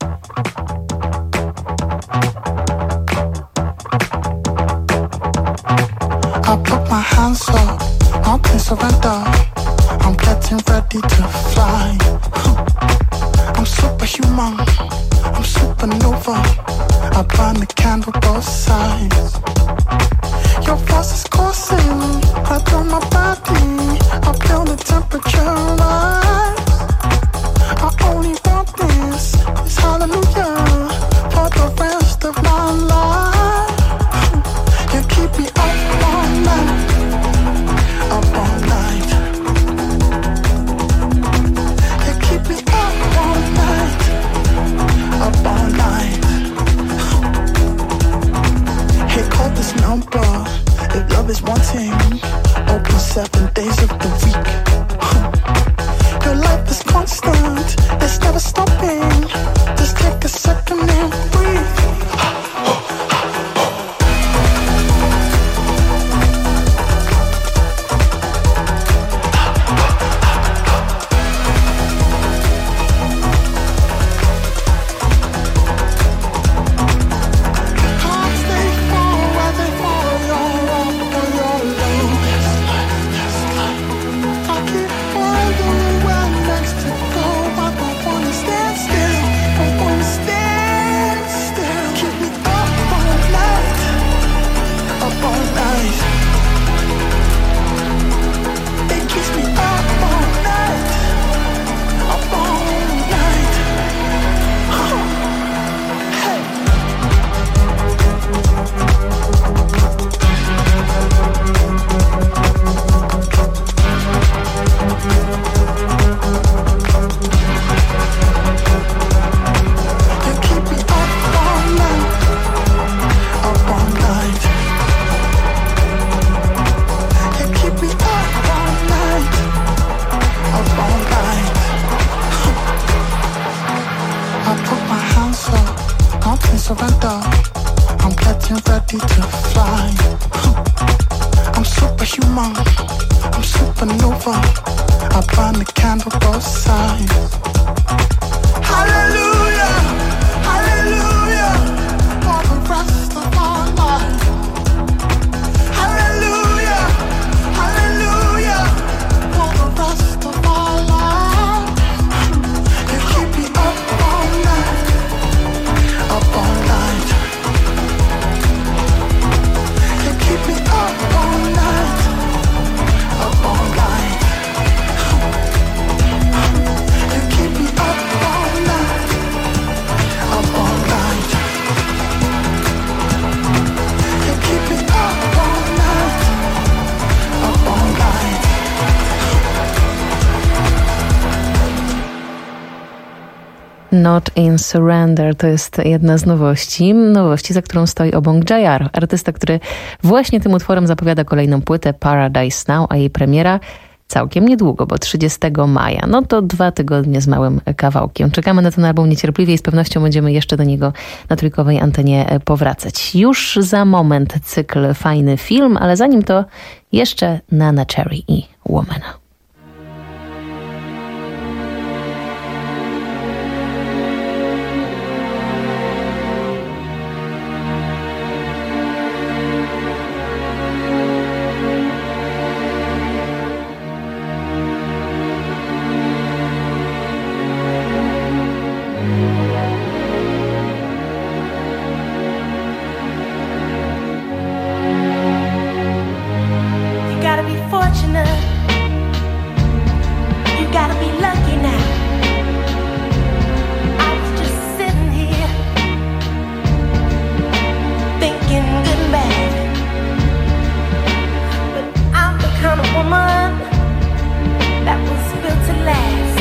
I put my hands up, nothing surrender. I'm getting ready to fly. I'm superhuman, I'm supernova. I burn the candle both sides. Your force is coursing right through my body. I feel the temperature rise. I only want this, this hallelujah for the rest of my life. You keep me up all night, up all night. You keep me up all night, up all night. Hey, call this number if love is wanting. Open seven days of the week. Your life is constant, it's never stopping. Just take a second and breathe. superhuman. I'm supernova. I burn the candle both sides. Hallelujah, hallelujah, for the rest of our life. Hallelujah, hallelujah, for the rest of our life. You keep me up all night, up all night. You keep me up all night, up all night. You keep me up all night, up all night. You keep me up all night, up all night. Not in Surrender to jest jedna z nowości, nowości, za którą stoi Obong Jayar, artysta, który właśnie tym utworem zapowiada kolejną płytę Paradise Now, a jej premiera całkiem niedługo, bo trzydziestego maja. No to dwa tygodnie z małym kawałkiem. Czekamy na ten album niecierpliwie i z pewnością będziemy jeszcze do niego na trójkowej antenie powracać. Już za moment cykl Fajny Film, ale zanim to jeszcze Nana Cherry i Woman. You gotta be fortunate. You gotta be lucky now. I was just sitting here thinking good and bad. But I'm the kind of woman that was built to last.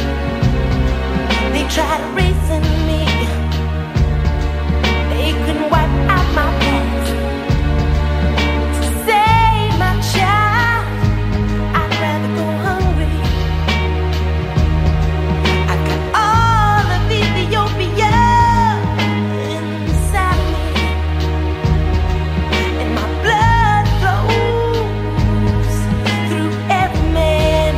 They tried erasing me. They couldn't wipe out my past. To save my child, I'd rather go hungry. I got all of Ethiopia inside of me, and my blood flows through every man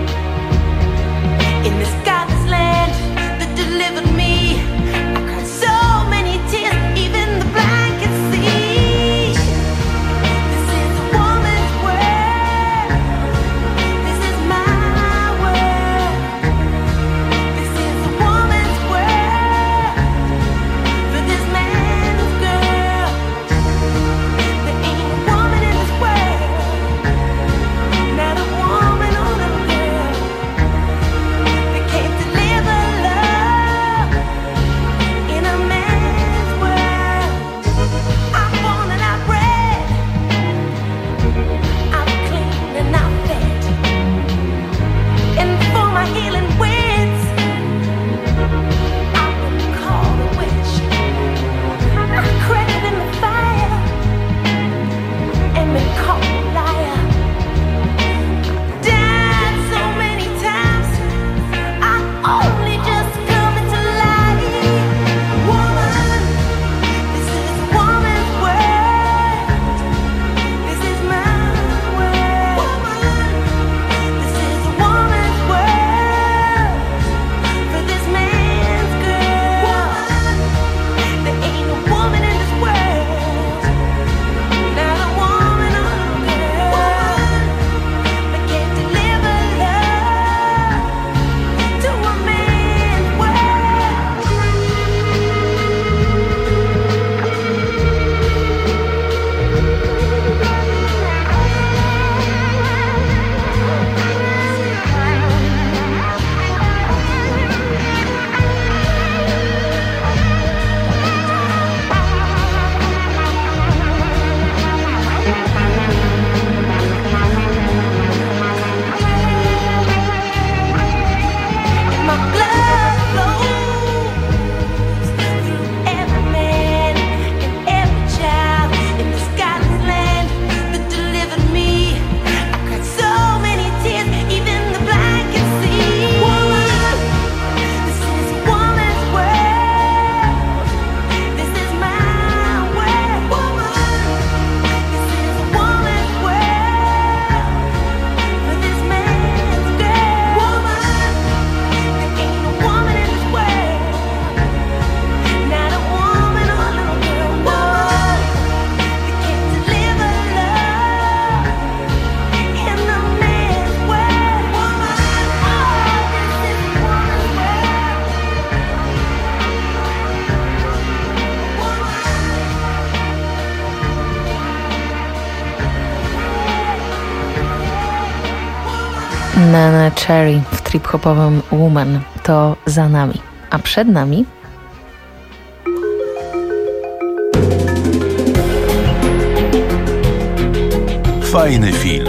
in this godless land that delivered me. I cried so many tears, even the blind can see. This is a woman's world. This is my world. This is a woman's world for this man's girl. There ain't a woman in this world, not a woman or a girl, that can't deliver love in a man's world. I'm born and I'm bred. I'm clean and I'm fed. And for my healing winds, I've been called a witch. I'm cracked in the fire and been called a liar. Died so many times, I'm only just coming to life. Woman, this is a woman's world. This is my world. Woman, this is a woman's world for this man's girl. There ain't a woman in this world, not a woman or a Nana Cherry w trip-hopowym Woman to za nami, a przed nami Fajny film.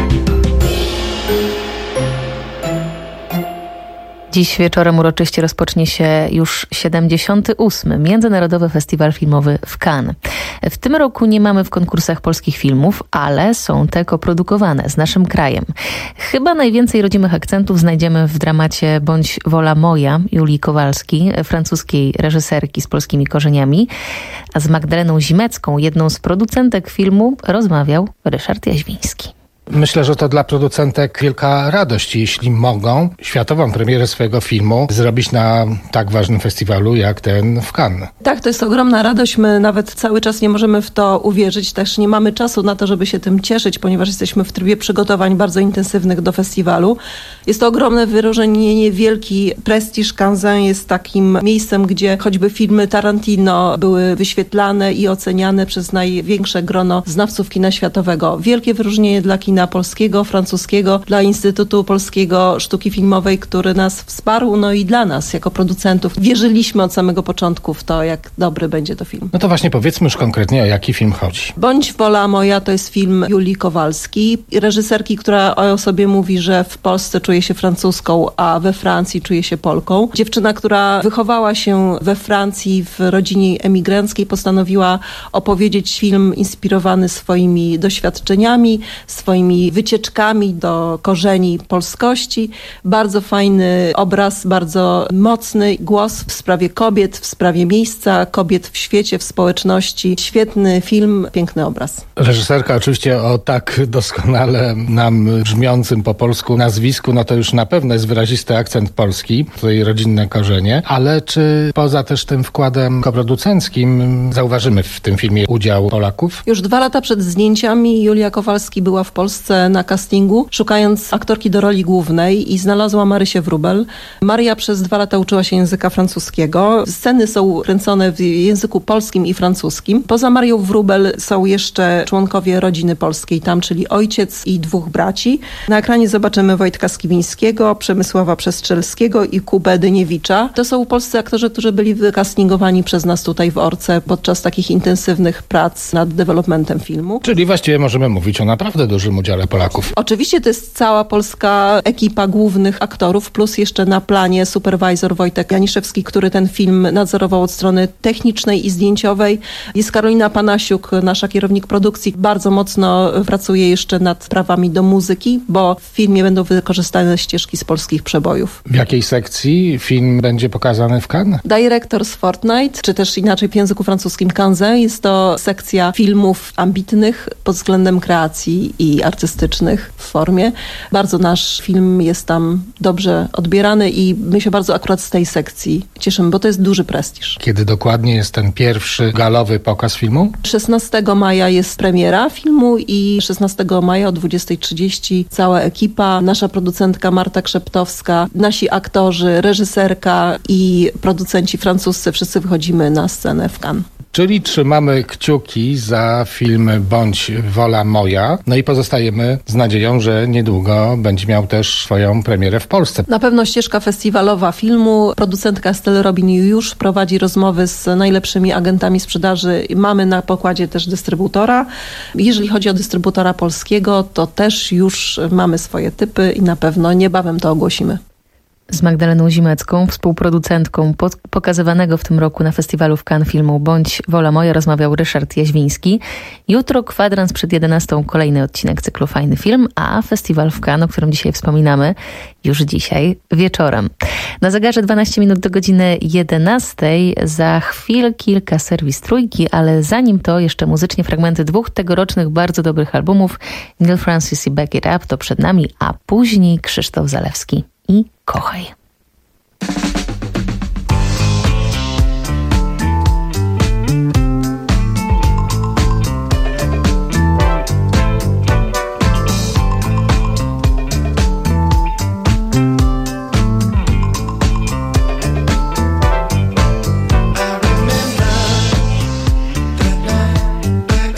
Dziś wieczorem uroczyście rozpocznie się już siedemdziesiąty ósmy Międzynarodowy Festiwal Filmowy w Cannes. W tym roku nie mamy w konkursach polskich filmów, ale są te koprodukowane z naszym krajem. Chyba najwięcej rodzimych akcentów znajdziemy w dramacie Bądź wola moja Julii Kowalskiej, francuskiej reżyserki z polskimi korzeniami. A z Magdaleną Zimecką, jedną z producentek filmu, rozmawiał Ryszard Jaźwiński. Myślę, że to dla producentek wielka radość, jeśli mogą światową premierę swojego filmu zrobić na tak ważnym festiwalu jak ten w Cannes. Tak, to jest ogromna radość. My nawet cały czas nie możemy w to uwierzyć. Też nie mamy czasu na to, żeby się tym cieszyć, ponieważ jesteśmy w trybie przygotowań bardzo intensywnych do festiwalu. Jest to ogromne wyróżnienie, wielki prestiż. Cannes jest takim miejscem, gdzie choćby filmy Tarantino były wyświetlane i oceniane przez największe grono znawców kina światowego. Wielkie wyróżnienie dla kina polskiego, francuskiego, dla Instytutu Polskiego Sztuki Filmowej, który nas wsparł, no i dla nas jako producentów. Wierzyliśmy od samego początku w to, jak dobry będzie to film. No to właśnie powiedzmy już konkretnie, o jaki film chodzi. Bądź wola moja to jest film Julii Kowalskiej, reżyserki, która o sobie mówi, że w Polsce czuje się francuską, a we Francji czuje się Polką. Dziewczyna, która wychowała się we Francji w rodzinie emigranckiej, postanowiła opowiedzieć film inspirowany swoimi doświadczeniami, swoimi wycieczkami do korzeni polskości. Bardzo fajny obraz, bardzo mocny głos w sprawie kobiet, w sprawie miejsca kobiet w świecie, w społeczności. Świetny film, piękny obraz. Reżyserka oczywiście o tak doskonale nam brzmiącym po polsku nazwisku, no to już na pewno jest wyrazisty akcent polski, tutaj rodzinne korzenie, ale czy poza też tym wkładem koproducenckim zauważymy w tym filmie udział Polaków? Już dwa lata przed zdjęciami Julia Kowalski była w Polsce na castingu, szukając aktorki do roli głównej i znalazła Marysię Wróbel. Maria przez dwa lata uczyła się języka francuskiego. Sceny są kręcone w języku polskim i francuskim. Poza Marią Wróbel są jeszcze członkowie rodziny polskiej tam, czyli ojciec i dwóch braci. Na ekranie zobaczymy Wojtka Skibińskiego, Przemysława Przestrzelskiego i Kubę Dyniewicza. To są polscy aktorzy, którzy byli wykastingowani przez nas tutaj w Orce podczas takich intensywnych prac nad developmentem filmu. Czyli właściwie możemy mówić o naprawdę dużym udziale Polaków. Oczywiście to jest cała polska ekipa głównych aktorów, plus jeszcze na planie supervisor Wojtek Janiszewski, który ten film nadzorował od strony technicznej i zdjęciowej. Jest Karolina Panasiuk, nasza kierownik produkcji. Bardzo mocno pracuje jeszcze nad prawami do muzyki, bo w filmie będą wykorzystane ścieżki z polskich przebojów. W jakiej sekcji film będzie pokazany w Cannes? Directors Fortnight, czy też inaczej w języku francuskim Cannes. Jest to sekcja filmów ambitnych pod względem kreacji i artystycznych w formie. Bardzo nasz film jest tam dobrze odbierany i my się bardzo akurat z tej sekcji cieszymy, bo to jest duży prestiż. Kiedy dokładnie jest ten pierwszy galowy pokaz filmu? szesnastego maja jest premiera filmu i szesnastego maja o dwudziestej trzydzieści cała ekipa, nasza producentka Marta Krzeptowska, nasi aktorzy, reżyserka i producenci francuscy, wszyscy wychodzimy na scenę w Cannes. Czyli trzymamy kciuki za film Bądź wola moja. No i pozostajemy z nadzieją, że niedługo będzie miał też swoją premierę w Polsce. Na pewno ścieżka festiwalowa filmu. Producentka Estelle Robin już prowadzi rozmowy z najlepszymi agentami sprzedaży. Mamy na pokładzie też dystrybutora. Jeżeli chodzi o dystrybutora polskiego, to też już mamy swoje typy i na pewno niebawem to ogłosimy. Z Magdaleną Zimecką, współproducentką pod, pokazywanego w tym roku na festiwalu w Cannes filmu Bądź wola moja, rozmawiał Ryszard Jaźwiński. Jutro kwadrans przed jedenastą kolejny odcinek cyklu Fajny Film, a festiwal w Cannes, o którym dzisiaj wspominamy, już dzisiaj wieczorem. Na zegarze dwanaście minut do godziny jedenastej. Za chwilę kilka serwis trójki, ale zanim to jeszcze muzycznie fragmenty dwóch tegorocznych bardzo dobrych albumów. Neil Francis i Back It Up to przed nami, a później Krzysztof Zalewski i Kochaj.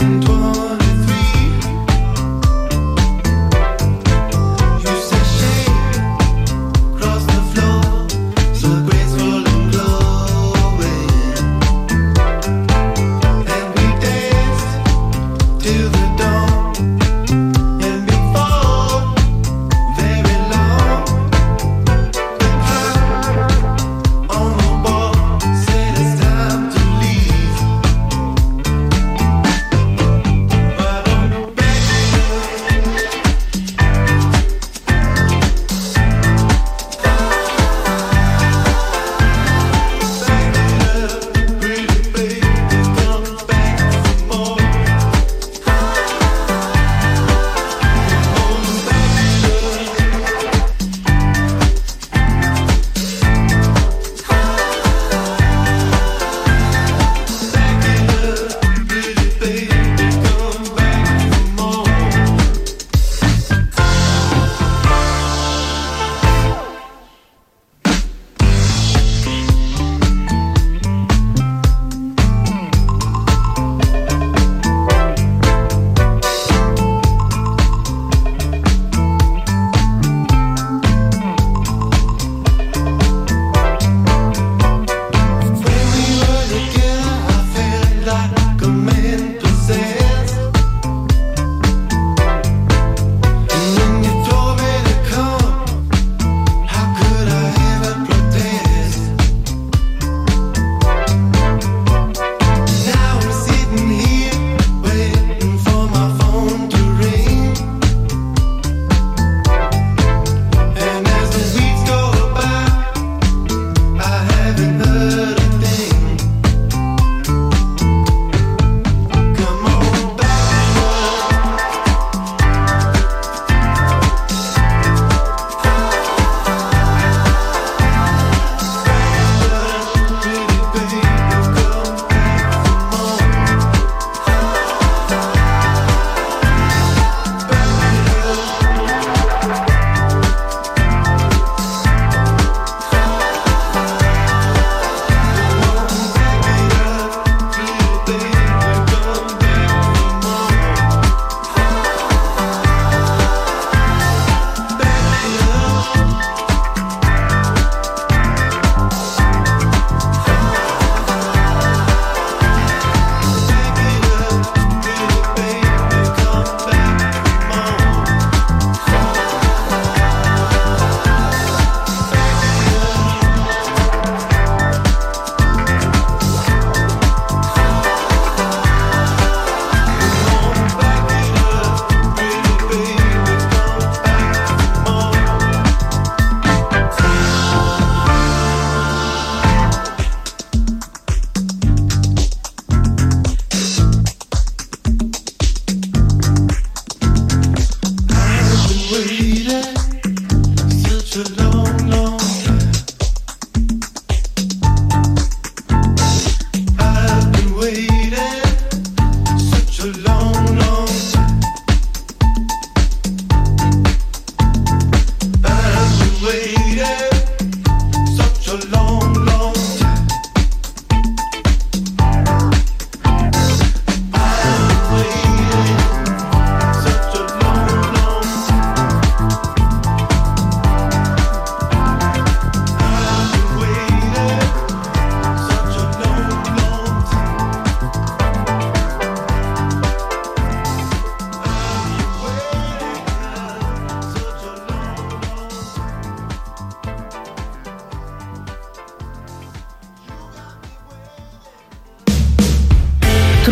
You said she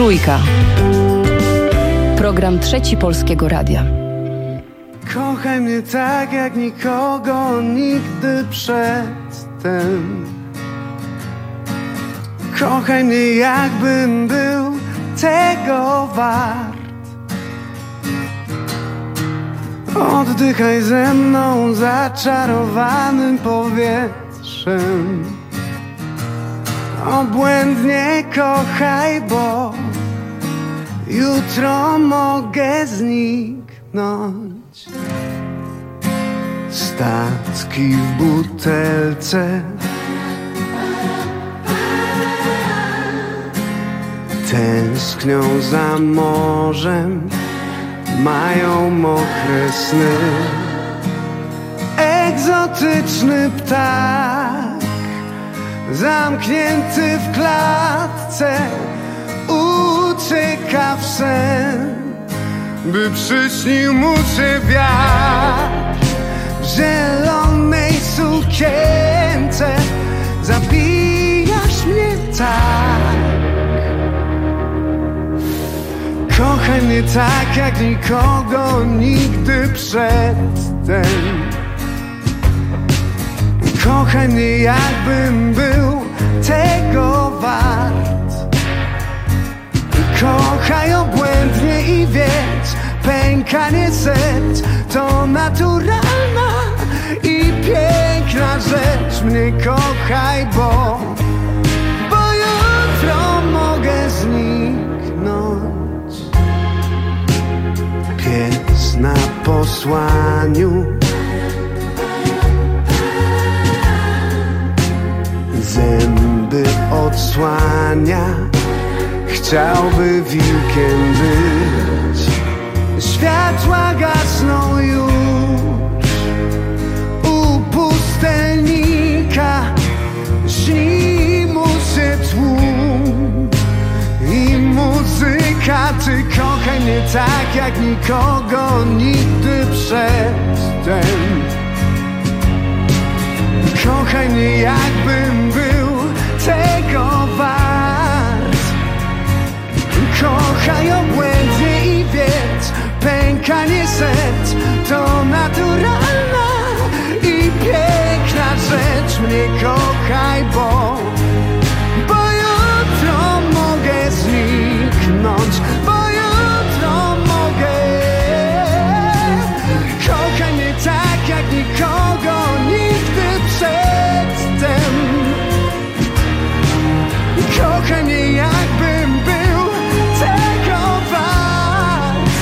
Trójka. Program Trzeci Polskiego Radia. Kochaj mnie tak jak nikogo nigdy przedtem. Kochaj mnie jakbym był tego wart. Oddychaj ze mną zaczarowanym powietrzem. Obłędnie kochaj, bo jutro mogę zniknąć. Statki w butelce, tęsknią za morzem, mają mokre sny. Egzotyczny ptak, zamknięty w klatce, ucieka w sen, by przyśnił mu się wiatr. W zielonej sukience zabijasz mnie tak. Kochaj mnie tak jak nikogo nigdy przedtem. Kochaj mnie jakbym był tego wart. Kochaj obłędnie i wiedz, pękanie serc to naturalna i piękna rzecz. Mnie kochaj, bo Bo jutro mogę zniknąć. Pies na posłaniu, zęby odsłania, chciałby wilkiem być. Światła gasną już u pustelnika, śni mu się tłum i muzyka. Ty kochaj mnie tak jak nikogo nigdy przedtem. Kochaj mnie jakbym był tego wart. Kochaj obłędnie i wiedz, pękanie serc to naturalna i piękna rzecz. Mnie kochaj, bo Bo jutro mogę zniknąć. Bo jutro mogę. Kochaj mnie tak jak nikogo nigdy przedtem. Kochaj mnie jakbym był tego wart.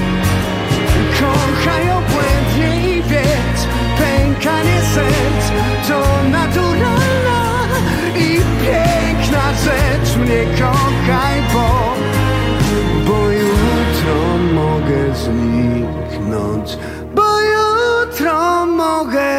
Kochaj obłędnie i wiedz, pękanie serc to naturalna i piękna rzecz. Mnie kochaj, bo Bo jutro mogę zniknąć. Bo jutro mogę.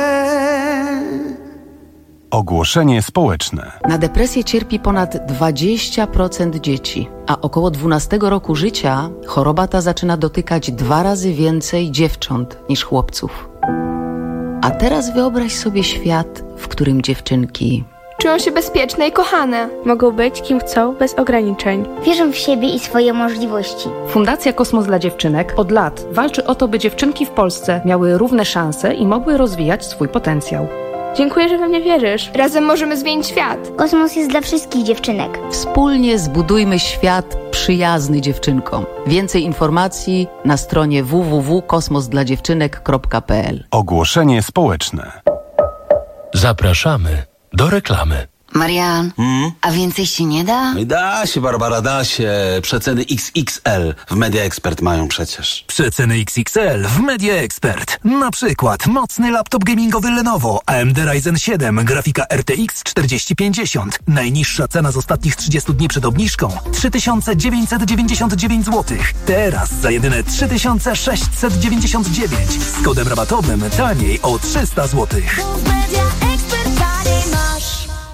Ogłoszenie społeczne. Na depresję cierpi ponad dwadzieścia procent dzieci, a około dwunastego roku życia choroba ta zaczyna dotykać dwa razy więcej dziewcząt niż chłopców. A teraz wyobraź sobie świat, w którym dziewczynki czują się bezpieczne i kochane. Mogą być kim chcą, bez ograniczeń. Wierzą w siebie i swoje możliwości. Fundacja Kosmos dla Dziewczynek od lat walczy o to, by dziewczynki w Polsce miały równe szanse i mogły rozwijać swój potencjał. Dziękuję, że we mnie wierzysz. Razem możemy zmienić świat. Kosmos jest dla wszystkich dziewczynek. Wspólnie zbudujmy świat przyjazny dziewczynkom. Więcej informacji na stronie w w w kropka kosmos dla dziewczynek kropka p l. Ogłoszenie społeczne. Zapraszamy do reklamy. Marian, Hmm? a więcej się nie da? Da się, Barbara, da się. Przeceny X X L w Media Expert mają przecież. Przeceny X X L w Media Expert. Na przykład mocny laptop gamingowy Lenovo A M D Ryzen siedem, grafika R T X czterdzieści pięćdziesiąt. Najniższa cena z ostatnich trzydziestu dni przed obniżką trzy tysiące dziewięćset dziewięćdziesiąt dziewięć złotych. Teraz za jedyne trzy tysiące sześćset dziewięćdziesiąt dziewięć. Z kodem rabatowym taniej o trzysta złotych.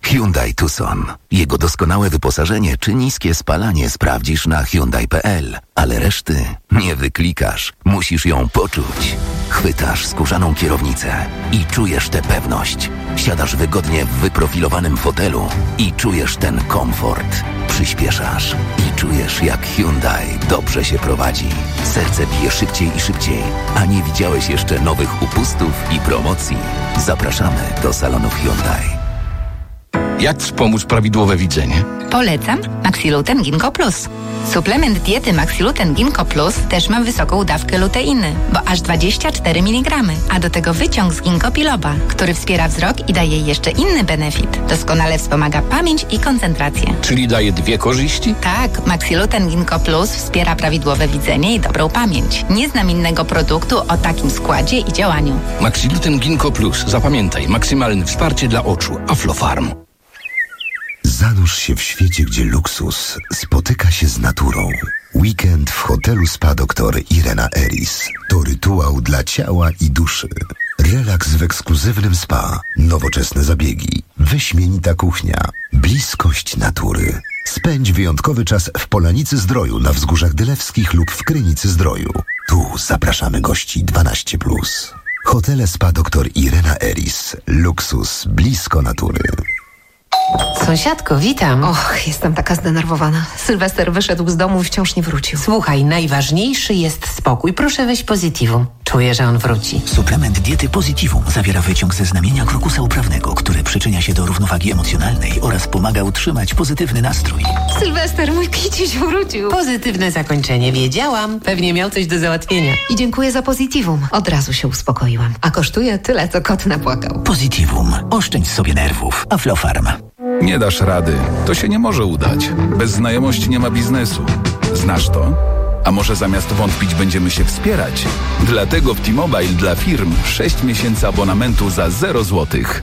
Hyundai Tucson. Jego doskonałe wyposażenie czy niskie spalanie sprawdzisz na hyundai kropka p l, ale reszty nie wyklikasz. Musisz ją poczuć. Chwytasz skórzaną kierownicę i czujesz tę pewność. Siadasz wygodnie w wyprofilowanym fotelu i czujesz ten komfort. Przyspieszasz i czujesz, jak Hyundai dobrze się prowadzi. Serce bije szybciej i szybciej, a nie widziałeś jeszcze nowych upustów i promocji. Zapraszamy do salonów Hyundai. Jak wspomóc prawidłowe widzenie? Polecam Maxiluten Ginkgo Plus. Suplement diety Maxiluten Ginkgo Plus też ma wysoką dawkę luteiny, bo aż dwadzieścia cztery miligramy, a do tego wyciąg z ginkgo biloba, który wspiera wzrok i daje jeszcze inny benefit. Doskonale wspomaga pamięć i koncentrację. Czyli daje dwie korzyści? Tak, Maxiluten Ginkgo Plus wspiera prawidłowe widzenie i dobrą pamięć. Nie znam innego produktu o takim składzie i działaniu. Maxiluten Ginkgo Plus. Zapamiętaj, maksymalne wsparcie dla oczu. Aflofarm. Zanurz się w świecie, gdzie luksus spotyka się z naturą. Weekend w hotelu Spa doktor Irena Eris to rytuał dla ciała i duszy. Relaks w ekskluzywnym spa, nowoczesne zabiegi, wyśmienita kuchnia, bliskość natury. Spędź wyjątkowy czas w Polanicy Zdroju na Wzgórzach Dylewskich lub w Krynicy Zdroju. Tu zapraszamy gości dwanaście plus. Hotele Spa doktor Irena Eris. Luksus blisko natury. Sąsiadko, witam. Och, jestem taka zdenerwowana. Sylwester wyszedł z domu i wciąż nie wrócił. Słuchaj, najważniejszy jest spokój. Proszę weź Positivum. Czuję, że on wróci. Suplement diety Positivum zawiera wyciąg ze znamienia krokusa uprawnego, który przyczynia się do równowagi emocjonalnej oraz pomaga utrzymać pozytywny nastrój. Sylwester, mój kiciuś wrócił. Pozytywne zakończenie. Wiedziałam. Pewnie miał coś do załatwienia. I dziękuję za Positivum. Od razu się uspokoiłam. A kosztuje tyle, co kot napłakał. Positivum. Oszczędź sobie nerwów. Aflofarm. Nie dasz rady. To się nie może udać. Bez znajomości nie ma biznesu. Znasz to? A może zamiast wątpić będziemy się wspierać? Dlatego w T-Mobile dla firm sześć miesięcy abonamentu za zero złotych.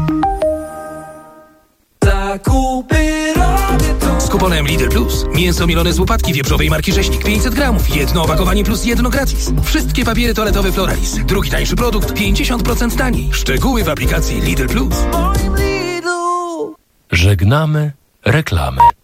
Zakupy robię tu. Z kuponem Lidl Plus. Mięso mielone z łopatki wieprzowej marki Rzeźnik pięćset gramów. Jedno opakowanie plus jedno gratis. Wszystkie papiery toaletowe Floralis. Drugi tańszy produkt pięćdziesiąt procent taniej. Szczegóły w aplikacji Lidl Plus. Żegnamy reklamy.